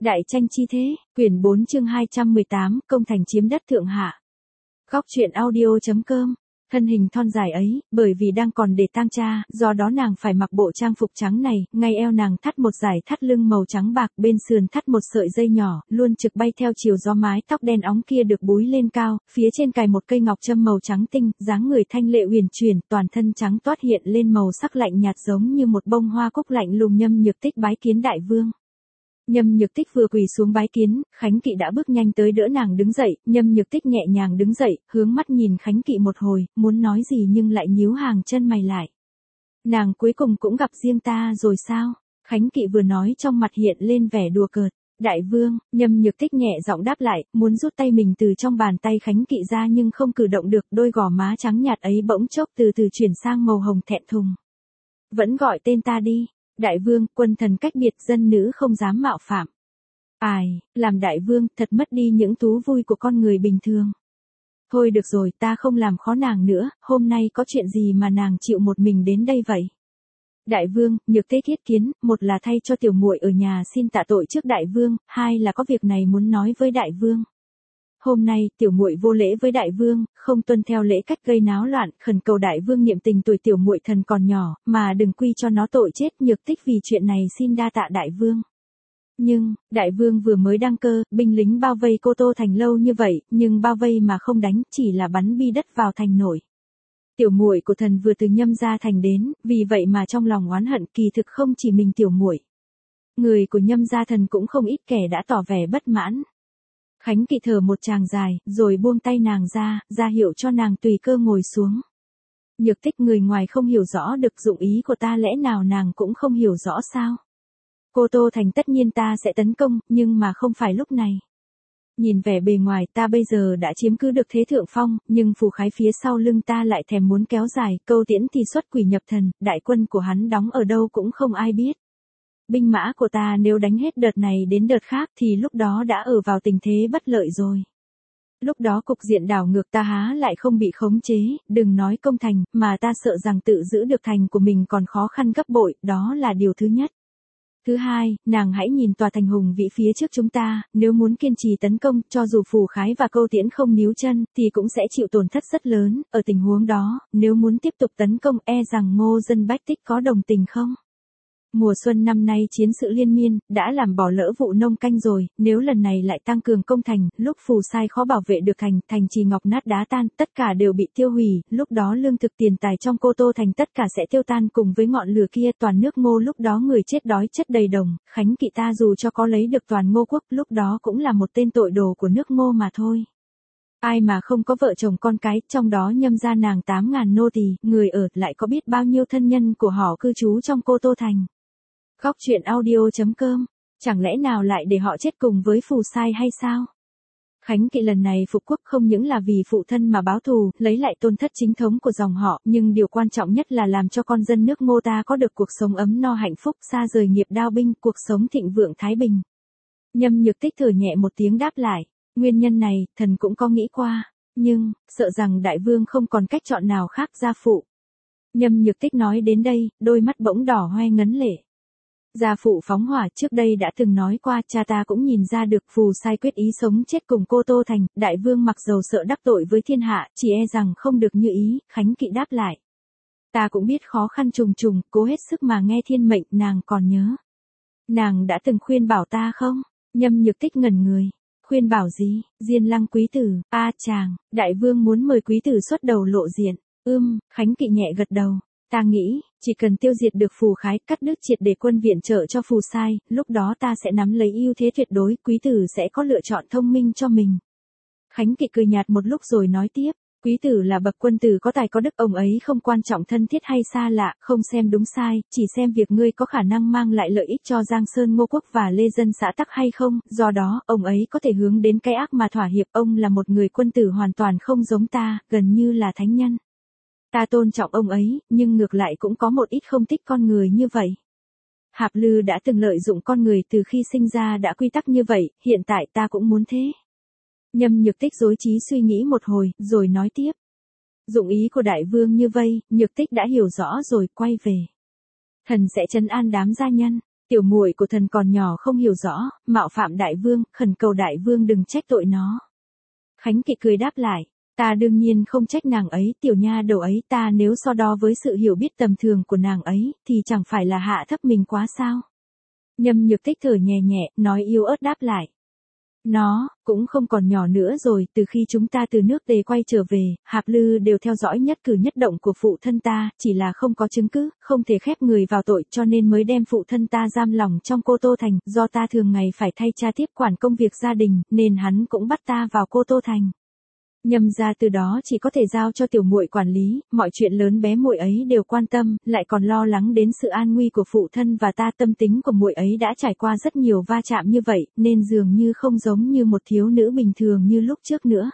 Đại tranh chi thế, quyển 4 chương 218, công thành chiếm đất thượng hạ. Góc truyện audio.com. Thân hình thon dài ấy, bởi vì đang còn để tang cha, do đó nàng phải mặc bộ trang phục trắng này, ngay eo nàng thắt một dải thắt lưng màu trắng bạc, bên sườn thắt một sợi dây nhỏ, luôn trực bay theo chiều gió, mái tóc đen óng kia được búi lên cao, phía trên cài một cây ngọc trâm màu trắng tinh, dáng người thanh lệ uyển chuyển, toàn thân trắng toát hiện lên màu sắc lạnh nhạt giống như một bông hoa cúc lạnh lùng. Nhâm Nhược Tích bái kiến đại vương. Nhâm Nhược Tích vừa quỳ xuống bái kiến, Khánh Kỵ đã bước nhanh tới đỡ nàng đứng dậy. Nhâm Nhược Tích nhẹ nhàng đứng dậy, hướng mắt nhìn Khánh Kỵ một hồi, muốn nói gì nhưng lại nhíu hàng chân mày lại. Nàng cuối cùng cũng gặp riêng ta rồi sao? Khánh Kỵ vừa nói trong mặt hiện lên vẻ đùa cợt. Đại vương, Nhâm Nhược Tích nhẹ giọng đáp lại, muốn rút tay mình từ trong bàn tay Khánh Kỵ ra nhưng không cử động được, đôi gò má trắng nhạt ấy bỗng chốc từ từ chuyển sang màu hồng thẹn thùng. Vẫn gọi tên ta đi. Đại vương, quân thần cách biệt, dân nữ không dám mạo phạm. Ai, làm đại vương, thật mất đi những thú vui của con người bình thường. Thôi được rồi, ta không làm khó nàng nữa, hôm nay có chuyện gì mà nàng chịu một mình đến đây vậy? Đại vương, Nhược Tích thiết kiến, một là thay cho tiểu muội ở nhà xin tạ tội trước đại vương, hai là có việc này muốn nói với đại vương. Hôm nay, tiểu muội vô lễ với đại vương, không tuân theo lễ cách gây náo loạn, khẩn cầu đại vương niệm tình tuổi tiểu muội thần còn nhỏ, mà đừng quy cho nó tội chết. Nhược Tích vì chuyện này xin đa tạ đại vương. Nhưng, đại vương vừa mới đăng cơ, binh lính bao vây Cô Tô thành lâu như vậy, nhưng bao vây mà không đánh, chỉ là bắn bi đất vào thành nổi. Tiểu muội của thần vừa từ Nhâm gia thành đến, vì vậy mà trong lòng oán hận, kỳ thực không chỉ mình tiểu muội. Người của Nhâm gia thần cũng không ít kẻ đã tỏ vẻ bất mãn. Khánh Kỵ thở một tràng dài, rồi buông tay nàng ra hiệu cho nàng tùy cơ ngồi xuống. Nhược Tích, người ngoài không hiểu rõ được dụng ý của ta, lẽ nào nàng cũng không hiểu rõ sao? Cô Tô thành tất nhiên ta sẽ tấn công, nhưng mà không phải lúc này. Nhìn vẻ bề ngoài ta bây giờ đã chiếm cứ được thế thượng phong, nhưng phù khái phía sau lưng ta lại thèm muốn kéo dài, Câu Tiễn thì xuất quỷ nhập thần, đại quân của hắn đóng ở đâu cũng không ai biết. Binh mã của ta nếu đánh hết đợt này đến đợt khác thì lúc đó đã ở vào tình thế bất lợi rồi. Lúc đó cục diện đảo ngược, ta há lại không bị khống chế, đừng nói công thành, mà ta sợ rằng tự giữ được thành của mình còn khó khăn gấp bội, đó là điều thứ nhất. Thứ hai, nàng hãy nhìn tòa thành hùng vĩ phía trước chúng ta, nếu muốn kiên trì tấn công, cho dù Phù Khái và Câu Tiễn không níu chân, thì cũng sẽ chịu tổn thất rất lớn, ở tình huống đó, nếu muốn tiếp tục tấn công rằng Ngô dân Bách Tích có đồng tình không? Mùa xuân năm nay chiến sự liên miên, đã làm bỏ lỡ vụ nông canh rồi, nếu lần này lại tăng cường công thành, lúc Phù Sai khó bảo vệ được thành trì ngọc nát đá tan, tất cả đều bị tiêu hủy, lúc đó lương thực tiền tài trong Cô Tô thành tất cả sẽ tiêu tan cùng với ngọn lửa kia, toàn nước Ngô lúc đó người chết đói chất đầy đồng. Khánh Kỵ ta dù cho có lấy được toàn Ngô quốc, lúc đó cũng là một tên tội đồ của nước Ngô mà thôi. Ai mà không có vợ chồng con cái, trong đó Nhâm gia nàng 8.000 nô tỳ, người ở lại có biết bao nhiêu thân nhân của họ cư trú trong Cô Tô thành. Góc truyện audio.com, chẳng lẽ nào lại để họ chết cùng với Phù Sai hay sao? Khánh Kỵ lần này phục quốc không những là vì phụ thân mà báo thù, lấy lại tôn thất chính thống của dòng họ, nhưng điều quan trọng nhất là làm cho con dân nước Ngô ta có được cuộc sống ấm no hạnh phúc, xa rời nghiệp đao binh, cuộc sống thịnh vượng thái bình. Nhâm Nhược Tích thở nhẹ một tiếng đáp lại, nguyên nhân này, thần cũng có nghĩ qua, nhưng, sợ rằng đại vương không còn cách chọn nào khác gia phụ. Nhâm Nhược Tích nói đến đây, đôi mắt bỗng đỏ hoe ngấn lệ. Gia phụ phóng hỏa, trước đây đã từng nói qua, cha ta cũng nhìn ra được Phù Sai quyết ý sống chết cùng Cô Tô thành, đại vương mặc dầu sợ đắc tội với thiên hạ, chỉ rằng không được như ý. Khánh Kỵ đáp lại. Ta cũng biết khó khăn trùng trùng, cố hết sức mà nghe thiên mệnh, nàng còn nhớ. Nàng đã từng khuyên bảo ta không? Nhâm Nhược Tích ngẩn người. Khuyên bảo gì? Diên Lăng quý tử, chàng, đại vương muốn mời quý tử xuất đầu lộ diện. Khánh Kỵ nhẹ gật đầu. Ta nghĩ, chỉ cần tiêu diệt được Phù Khái, cắt đứt triệt để quân viện trợ cho Phù Sai, lúc đó ta sẽ nắm lấy ưu thế tuyệt đối, quý tử sẽ có lựa chọn thông minh cho mình. Khánh Kỵ cười nhạt một lúc rồi nói tiếp, quý tử là bậc quân tử có tài có đức, ông ấy không quan trọng thân thiết hay xa lạ, không xem đúng sai, chỉ xem việc ngươi có khả năng mang lại lợi ích cho Giang Sơn Ngô quốc và Lê dân xã Tắc hay không, do đó, ông ấy có thể hướng đến cái ác mà thỏa hiệp, ông là một người quân tử hoàn toàn không giống ta, gần như là thánh nhân. Ta tôn trọng ông ấy, nhưng ngược lại cũng có một ít không thích con người như vậy. Hạp Lư đã từng lợi dụng con người từ khi sinh ra đã quy tắc như vậy, hiện tại ta cũng muốn thế. Nhâm Nhược Tích rối trí suy nghĩ một hồi, rồi nói tiếp. Dụng ý của đại vương như vây, Nhược Tích đã hiểu rõ rồi, quay về. Thần sẽ trấn an đám gia nhân. Tiểu muội của thần còn nhỏ không hiểu rõ, mạo phạm đại vương, khẩn cầu đại vương đừng trách tội nó. Khánh Kỵ cười đáp lại, ta đương nhiên không trách nàng ấy, tiểu nha đầu ấy, ta nếu so đo với sự hiểu biết tầm thường của nàng ấy, thì chẳng phải là hạ thấp mình quá sao? Nhâm Nhược Tích thở nhẹ nhẹ, nói yếu ớt đáp lại. Nó, cũng không còn nhỏ nữa rồi, từ khi chúng ta từ nước Tề quay trở về, Hạp Lư đều theo dõi nhất cử nhất động của phụ thân ta, chỉ là không có chứng cứ, không thể khép người vào tội cho nên mới đem phụ thân ta giam lỏng trong Cô Tô Thành, do ta thường ngày phải thay cha tiếp quản công việc gia đình, nên hắn cũng bắt ta vào Cô Tô Thành. Nhâm gia từ đó chỉ có thể giao cho tiểu muội quản lý, mọi chuyện lớn bé muội ấy đều quan tâm, lại còn lo lắng đến sự an nguy của phụ thân và ta, tâm tính của muội ấy đã trải qua rất nhiều va chạm như vậy, nên dường như không giống như một thiếu nữ bình thường như lúc trước nữa.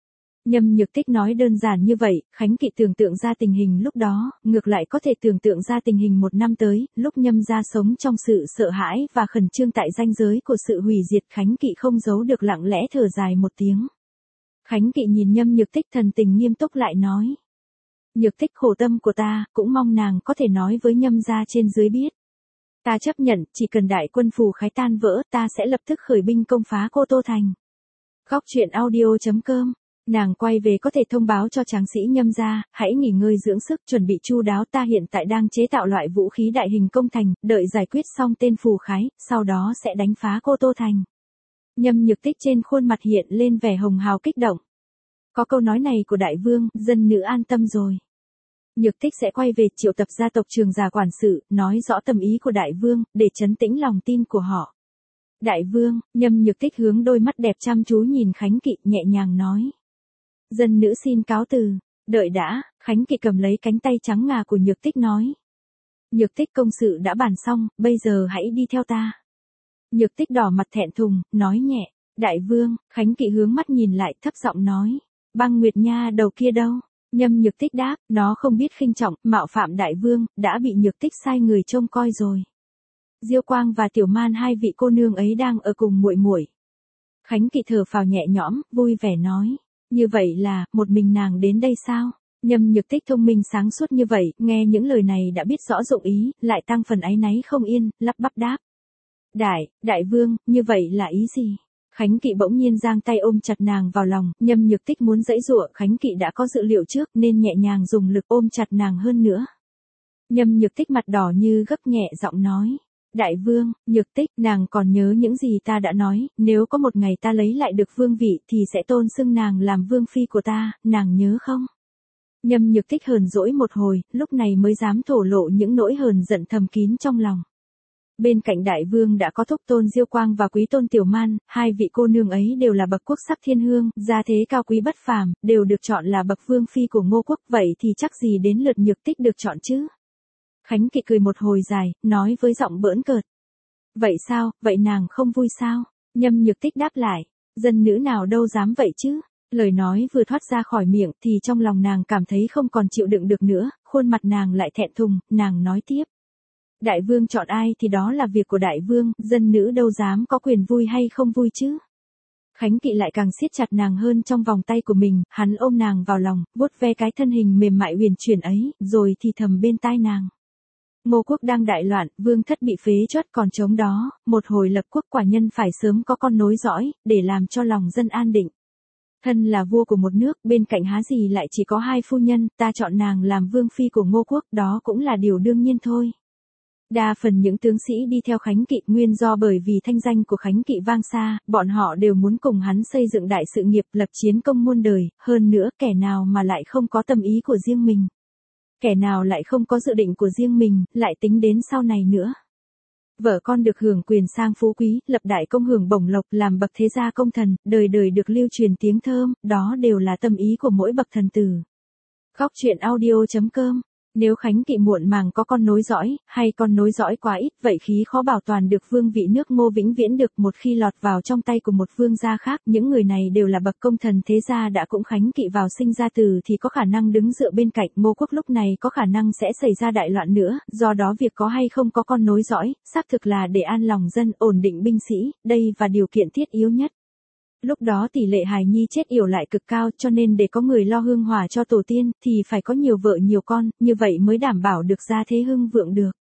Nhâm Nhược Tích nói đơn giản như vậy, Khánh Kỵ tưởng tượng ra tình hình lúc đó, ngược lại có thể tưởng tượng ra tình hình một năm tới, lúc Nhâm gia sống trong sự sợ hãi và khẩn trương tại ranh giới của sự hủy diệt. Khánh Kỵ không giấu được lặng lẽ thở dài một tiếng. Khánh Kỵ nhìn Nhâm Nhược Tích thần tình nghiêm túc lại nói. Nhược Tích, khổ tâm của ta, cũng mong nàng có thể nói với Nhâm gia trên dưới biết. Ta chấp nhận, chỉ cần đại quân Phù Khái tan vỡ, ta sẽ lập tức khởi binh công phá Cô Tô Thành. Góc truyện audio.com. Nàng quay về có thể thông báo cho tráng sĩ Nhâm gia, hãy nghỉ ngơi dưỡng sức, chuẩn bị chu đáo, ta hiện tại đang chế tạo loại vũ khí đại hình công thành, đợi giải quyết xong tên Phù Khái, sau đó sẽ đánh phá Cô Tô Thành. Nhâm Nhược Tích trên khuôn mặt hiện lên vẻ hồng hào kích động. Có câu nói này của đại vương, dân nữ an tâm rồi. Nhược Tích sẽ quay về triệu tập gia tộc Trường Già quản sự, nói rõ tâm ý của đại vương, để trấn tĩnh lòng tin của họ. Đại vương, Nhâm Nhược Tích hướng đôi mắt đẹp chăm chú nhìn Khánh Kỵ, nhẹ nhàng nói. Dân nữ xin cáo từ, đợi đã. Khánh Kỵ cầm lấy cánh tay trắng ngà của Nhược Tích nói. Nhược Tích, công sự đã bàn xong, bây giờ hãy đi theo ta. Nhược Tích đỏ mặt thẹn thùng, nói nhẹ. Đại vương. Khánh Kỵ hướng mắt nhìn lại, thấp giọng nói. Băng Nguyệt nha đầu kia đâu? Nhâm Nhược Tích đáp, nó không biết khinh trọng, mạo phạm đại vương, đã bị Nhược Tích sai người trông coi rồi. Diêu Quang và Tiểu Man, hai vị cô nương ấy đang ở cùng muội muội. Khánh Kỵ thở phào nhẹ nhõm, vui vẻ nói. Như vậy là, một mình nàng đến đây sao? Nhâm Nhược Tích thông minh sáng suốt như vậy, nghe những lời này đã biết rõ dụng ý, lại tăng phần áy náy không yên, lắp bắp đáp. Đại vương, như vậy là ý gì? Khánh Kỵ bỗng nhiên giang tay ôm chặt nàng vào lòng, Nhâm Nhược Tích muốn giãy giụa, Khánh Kỵ đã có dự liệu trước nên nhẹ nhàng dùng lực ôm chặt nàng hơn nữa. Nhâm Nhược Tích mặt đỏ như gấp, nhẹ giọng nói. Đại vương, Nhược Tích, nàng còn nhớ những gì ta đã nói, nếu có một ngày ta lấy lại được vương vị thì sẽ tôn xưng nàng làm vương phi của ta, nàng nhớ không? Nhâm Nhược Tích hờn dỗi một hồi, lúc này mới dám thổ lộ những nỗi hờn giận thầm kín trong lòng. Bên cạnh đại vương đã có thúc tôn Diêu Quang và quý tôn Tiểu Man, hai vị cô nương ấy đều là bậc quốc sắc thiên hương, gia thế cao quý bất phàm, đều được chọn là bậc vương phi của Ngô quốc, vậy thì chắc gì đến lượt Nhược Tích được chọn chứ? Khánh Kỵ cười một hồi dài, nói với giọng bỡn cợt. Vậy sao, vậy nàng không vui sao? Nhâm Nhược Tích đáp lại, dân nữ nào đâu dám vậy chứ? Lời nói vừa thoát ra khỏi miệng thì trong lòng nàng cảm thấy không còn chịu đựng được nữa, khuôn mặt nàng lại thẹn thùng, nàng nói tiếp. Đại vương chọn ai thì đó là việc của đại vương, dân nữ đâu dám có quyền vui hay không vui chứ? Khánh Kỵ lại càng siết chặt nàng hơn trong vòng tay của mình, hắn ôm nàng vào lòng, vuốt ve cái thân hình mềm mại huyền chuyển ấy, rồi thì thầm bên tai nàng. Ngô quốc đang đại loạn, vương thất bị phế truất còn chống đó, một hồi lập quốc quả nhân phải sớm có con nối dõi, để làm cho lòng dân an định. Thân là vua của một nước, bên cạnh há gì lại chỉ có hai phu nhân, ta chọn nàng làm vương phi của Ngô quốc, đó cũng là điều đương nhiên thôi. Đa phần những tướng sĩ đi theo Khánh Kỵ nguyên do bởi vì thanh danh của Khánh Kỵ vang xa, bọn họ đều muốn cùng hắn xây dựng đại sự nghiệp, lập chiến công muôn đời, hơn nữa kẻ nào mà lại không có tâm ý của riêng mình. Kẻ nào lại không có dự định của riêng mình, lại tính đến sau này nữa. Vợ con được hưởng quyền sang phú quý, lập đại công hưởng bổng lộc, làm bậc thế gia công thần, đời đời được lưu truyền tiếng thơm, đó đều là tâm ý của mỗi bậc thần tử. Góc truyện audio.com. Nếu Khánh Kỵ muộn màng có con nối dõi, hay con nối dõi quá ít, vậy khí khó bảo toàn được vương vị nước Ngô vĩnh viễn được, một khi lọt vào trong tay của một vương gia khác, những người này đều là bậc công thần thế gia đã cũng Khánh Kỵ vào sinh ra từ thì có khả năng đứng dựa bên cạnh Ngô quốc lúc này có khả năng sẽ xảy ra đại loạn nữa, do đó việc có hay không có con nối dõi, xác thực là để an lòng dân, ổn định binh sĩ, đây và điều kiện thiết yếu nhất. Lúc đó tỷ lệ hài nhi chết yểu lại cực cao, cho nên để có người lo hương hỏa cho tổ tiên, thì phải có nhiều vợ nhiều con, như vậy mới đảm bảo được gia thế hưng vượng được.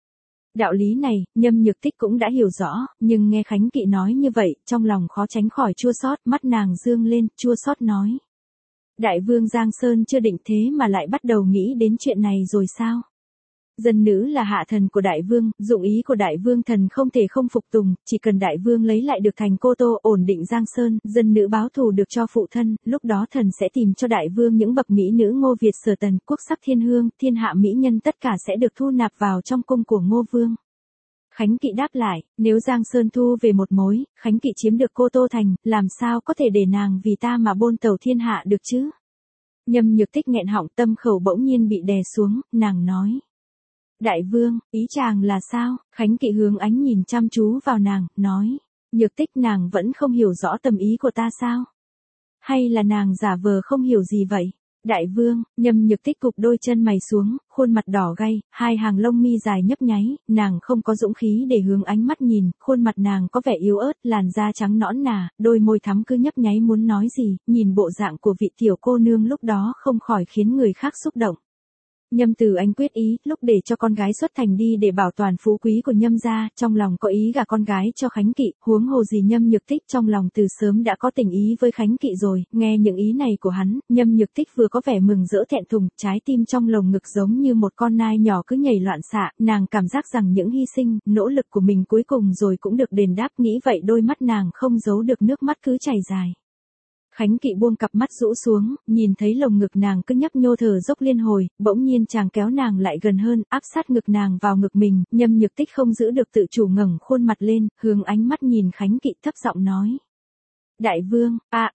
Đạo lý này, Nhâm Nhược Tích cũng đã hiểu rõ, nhưng nghe Khánh Kỵ nói như vậy, trong lòng khó tránh khỏi chua xót, mắt nàng dương lên, chua xót nói. Đại vương Giang Sơn chưa định thế mà lại bắt đầu nghĩ đến chuyện này rồi sao? Dân nữ là hạ thần của đại vương, dụng ý của đại vương thần không thể không phục tùng, chỉ cần đại vương lấy lại được thành Cô Tô, ổn định Giang Sơn, dân nữ báo thù được cho phụ thân, lúc đó thần sẽ tìm cho đại vương những bậc mỹ nữ Ngô Việt Sở Tần, quốc sắc thiên hương, thiên hạ mỹ nhân tất cả sẽ được thu nạp vào trong cung của Ngô Vương. Khánh Kỵ đáp lại, nếu Giang Sơn thu về một mối, Khánh Kỵ chiếm được Cô Tô thành, làm sao có thể để nàng vì ta mà bôn tàu thiên hạ được chứ? Nhâm Nhược Tích nghẹn họng, tâm khẩu bỗng nhiên bị đè xuống, nàng nói. Đại vương, ý chàng là sao? Khánh Kỵ hướng ánh nhìn chăm chú vào nàng, nói. Nhược Tích, nàng vẫn không hiểu rõ tâm ý của ta sao? Hay là nàng giả vờ không hiểu gì vậy? Đại vương, Nhâm Nhược Tích cụp đôi chân mày xuống, khuôn mặt đỏ gay, hai hàng lông mi dài nhấp nháy, nàng không có dũng khí để hướng ánh mắt nhìn, khuôn mặt nàng có vẻ yếu ớt, làn da trắng nõn nà, đôi môi thắm cứ nhấp nháy muốn nói gì, nhìn bộ dạng của vị tiểu cô nương lúc đó không khỏi khiến người khác xúc động. Nhâm Từ Anh quyết ý, lúc để cho con gái xuất thành đi để bảo toàn phú quý của Nhâm gia, trong lòng có ý gả con gái cho Khánh Kỵ, huống hồ gì Nhâm Nhược Tích trong lòng từ sớm đã có tình ý với Khánh Kỵ rồi, nghe những ý này của hắn, Nhâm Nhược Tích vừa có vẻ mừng rỡ thẹn thùng, trái tim trong lồng ngực giống như một con nai nhỏ cứ nhảy loạn xạ, nàng cảm giác rằng những hy sinh, nỗ lực của mình cuối cùng rồi cũng được đền đáp, nghĩ vậy đôi mắt nàng không giấu được nước mắt cứ chảy dài. Khánh Kỵ buông cặp mắt rũ xuống, nhìn thấy lồng ngực nàng cứ nhấp nhô thở dốc liên hồi, bỗng nhiên chàng kéo nàng lại gần hơn, áp sát ngực nàng vào ngực mình, Nhâm Nhược Tích không giữ được tự chủ ngẩng khuôn mặt lên, hướng ánh mắt nhìn Khánh Kỵ thấp giọng nói. Đại vương,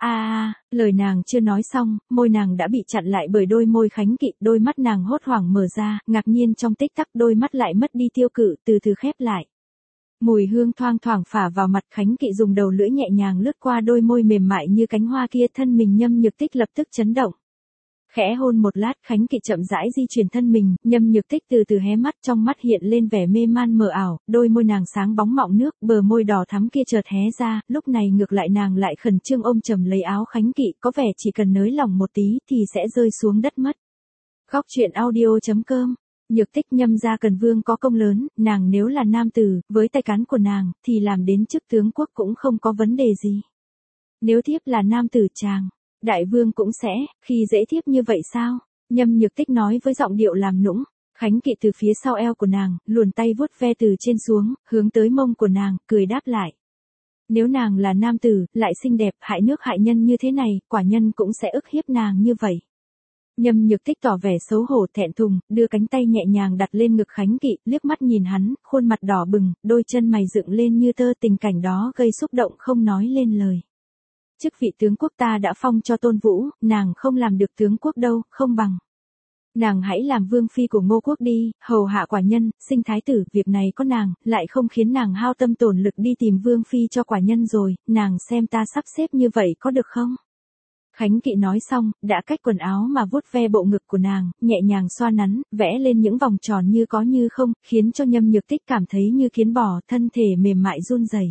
lời nàng chưa nói xong, môi nàng đã bị chặn lại bởi đôi môi Khánh Kỵ, đôi mắt nàng hốt hoảng mở ra, ngạc nhiên trong tích tắc đôi mắt lại mất đi tiêu cự, từ từ khép lại. Mùi hương thoang thoảng phả vào mặt, Khánh Kỵ dùng đầu lưỡi nhẹ nhàng lướt qua đôi môi mềm mại như cánh hoa kia, thân mình Nhâm Nhược Tích lập tức chấn động. Khẽ hôn một lát, Khánh Kỵ chậm rãi di chuyển thân mình, Nhâm Nhược Tích từ từ hé mắt, trong mắt hiện lên vẻ mê man mờ ảo, đôi môi nàng sáng bóng mọng nước, bờ môi đỏ thắm kia chợt hé ra, lúc này ngược lại nàng lại khẩn trương ôm chầm lấy áo Khánh Kỵ, có vẻ chỉ cần nới lỏng một tí thì sẽ rơi xuống đất mất. Góc truyện audio.com. Nhược Tích, Nhâm gia cần vương có công lớn, nàng nếu là nam tử, với tay cán của nàng, thì làm đến chức tướng quốc cũng không có vấn đề gì. Nếu thiếp là nam tử chàng, đại vương cũng sẽ, khi dễ thiếp như vậy sao? Nhâm Nhược Tích nói với giọng điệu làm nũng. Khánh Kỵ từ phía sau eo của nàng, luồn tay vuốt ve từ trên xuống, hướng tới mông của nàng, cười đáp lại. Nếu nàng là nam tử, lại xinh đẹp, hại nước hại nhân như thế này, quả nhân cũng sẽ ức hiếp nàng như vậy. Nhâm Nhược Tích tỏ vẻ xấu hổ thẹn thùng, đưa cánh tay nhẹ nhàng đặt lên ngực Khánh Kỵ, liếc mắt nhìn hắn, khuôn mặt đỏ bừng, đôi chân mày dựng lên như tơ, tình cảnh đó gây xúc động không nói lên lời. Chức vị tướng quốc ta đã phong cho Tôn Vũ, nàng không làm được tướng quốc đâu, không bằng. Nàng hãy làm vương phi của Ngô quốc đi, hầu hạ quả nhân, sinh thái tử, việc này có nàng, lại không khiến nàng hao tâm tổn lực đi tìm vương phi cho quả nhân rồi, nàng xem ta sắp xếp như vậy có được không? Khánh Kỵ nói xong, đã cách quần áo mà vuốt ve bộ ngực của nàng, nhẹ nhàng xoa nắn, vẽ lên những vòng tròn như có như không, khiến cho Nhâm Nhược Tích cảm thấy như kiến bò, thân thể mềm mại run rẩy.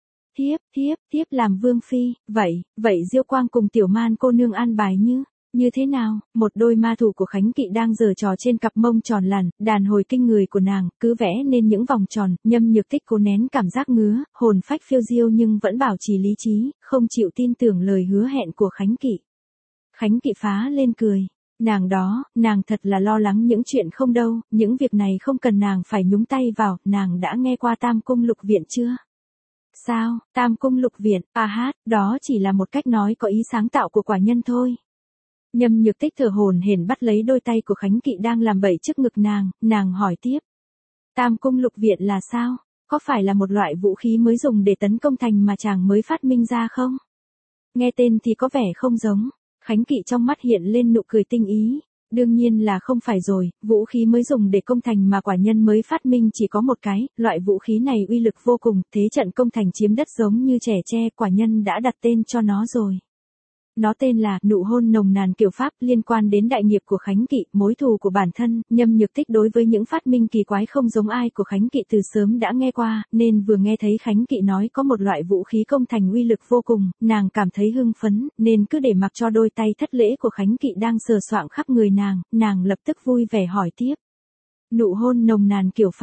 Thiếp làm vương phi, vậy Diêu Quang cùng Tiểu Man cô nương an bài như thế nào? Một đôi ma thủ của Khánh Kỵ đang giở trò trên cặp mông tròn lẳn, đàn hồi kinh người của nàng, cứ vẽ nên những vòng tròn, Nhâm Nhược Tích cố nén cảm giác ngứa, hồn phách phiêu diêu nhưng vẫn bảo trì lý trí, không chịu tin tưởng lời hứa hẹn của Khánh Kỵ. Khánh Kỵ phá lên cười. Nàng thật là lo lắng những chuyện không đâu, những việc này không cần nàng phải nhúng tay vào, nàng đã nghe qua Tam Cung Lục Viện chưa? Sao, Tam Cung Lục Viện, đó chỉ là một cách nói có ý sáng tạo của quả nhân thôi. Nhâm Nhược Tích thở hổn hển bắt lấy đôi tay của Khánh Kỵ đang làm bẩy trước ngực nàng hỏi tiếp. Tam Cung Lục Viện là sao? Có phải là một loại vũ khí mới dùng để tấn công thành mà chàng mới phát minh ra không? Nghe tên thì có vẻ không giống. Khánh Kỵ trong mắt hiện lên nụ cười tinh ý. Đương nhiên là không phải rồi, vũ khí mới dùng để công thành mà quả nhân mới phát minh chỉ có một cái, loại vũ khí này uy lực vô cùng, thế trận công thành chiếm đất giống như trẻ tre, quả nhân đã đặt tên cho nó rồi. Nó tên là Nụ Hôn Nồng Nàn Kiều Pháp, liên quan đến đại nghiệp của Khánh Kỵ, mối thù của bản thân. Nhâm Nhược Tích đối với những phát minh kỳ quái không giống ai của Khánh Kỵ từ sớm đã nghe qua, nên vừa nghe thấy Khánh Kỵ nói có một loại vũ khí công thành uy lực vô cùng, nàng cảm thấy hưng phấn, nên cứ để mặc cho đôi tay thất lễ của Khánh Kỵ đang sờ soạng khắp người nàng lập tức vui vẻ hỏi tiếp. Nụ Hôn Nồng Nàn Kiều Pháp,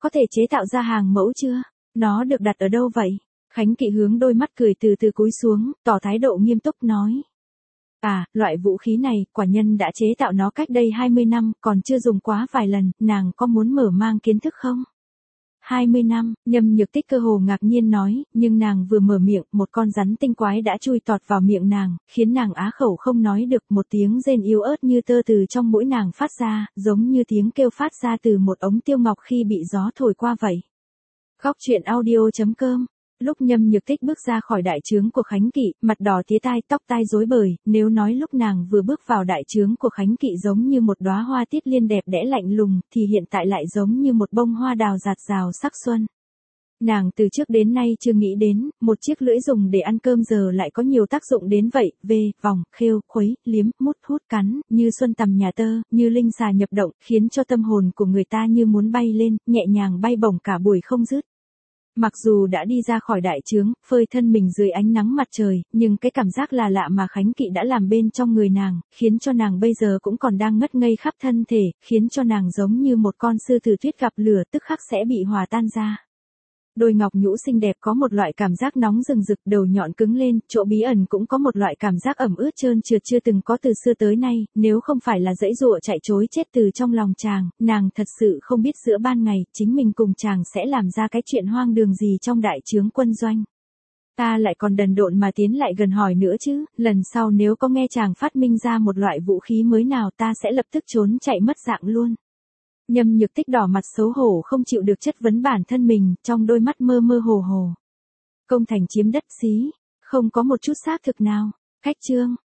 có thể chế tạo ra hàng mẫu chưa? Nó được đặt ở đâu vậy? Khánh Kỵ hướng đôi mắt cười từ từ cúi xuống, tỏ thái độ nghiêm túc nói. À, loại vũ khí này, quả nhân đã chế tạo nó cách đây 20 năm, còn chưa dùng quá vài lần, nàng có muốn mở mang kiến thức không? 20 năm, Nhâm Nhược Tích cơ hồ ngạc nhiên nói, nhưng nàng vừa mở miệng, một con rắn tinh quái đã chui tọt vào miệng nàng, khiến nàng á khẩu không nói được, một tiếng rên yếu ớt như tơ từ trong mũi nàng phát ra, giống như tiếng kêu phát ra từ một ống tiêu ngọc khi bị gió thổi qua vậy. Góc truyện audio.com. Lúc Nhâm Nhược Tích bước ra khỏi đại trướng của Khánh Kỵ, mặt đỏ tía tai, tóc tai rối bời, nếu nói lúc nàng vừa bước vào đại trướng của Khánh Kỵ giống như một đóa hoa tiết liên đẹp đẽ lạnh lùng, thì hiện tại lại giống như một bông hoa đào rạt rào sắc xuân. Nàng từ trước đến nay chưa nghĩ đến, một chiếc lưỡi dùng để ăn cơm giờ lại có nhiều tác dụng đến vậy, vòng, khêu, khuấy, liếm, mút, hút, cắn, như xuân tầm nhà tơ, như linh xà nhập động, khiến cho tâm hồn của người ta như muốn bay lên, nhẹ nhàng bay bổng cả buổi không dứt. Mặc dù đã đi ra khỏi đại trướng, phơi thân mình dưới ánh nắng mặt trời, nhưng cái cảm giác là lạ mà Khánh Kỵ đã làm bên trong người nàng, khiến cho nàng bây giờ cũng còn đang ngất ngây khắp thân thể, khiến cho nàng giống như một con sư tử tuyết gặp lửa tức khắc sẽ bị hòa tan ra. Đôi ngọc nhũ xinh đẹp có một loại cảm giác nóng rừng rực, đầu nhọn cứng lên, chỗ bí ẩn cũng có một loại cảm giác ẩm ướt trơn trượt chưa từng có từ xưa tới nay, nếu không phải là giãy giụa chạy trối chết từ trong lòng chàng, nàng thật sự không biết giữa ban ngày, chính mình cùng chàng sẽ làm ra cái chuyện hoang đường gì trong đại trướng quân doanh. Ta lại còn đần độn mà tiến lại gần hỏi nữa chứ, lần sau nếu có nghe chàng phát minh ra một loại vũ khí mới nào ta sẽ lập tức trốn chạy mất dạng luôn. Nhâm Nhược Tích đỏ mặt xấu hổ không chịu được chất vấn bản thân mình, trong đôi mắt mơ mơ hồ hồ. Công thành chiếm đất xí, không có một chút xác thực nào. Khách chương.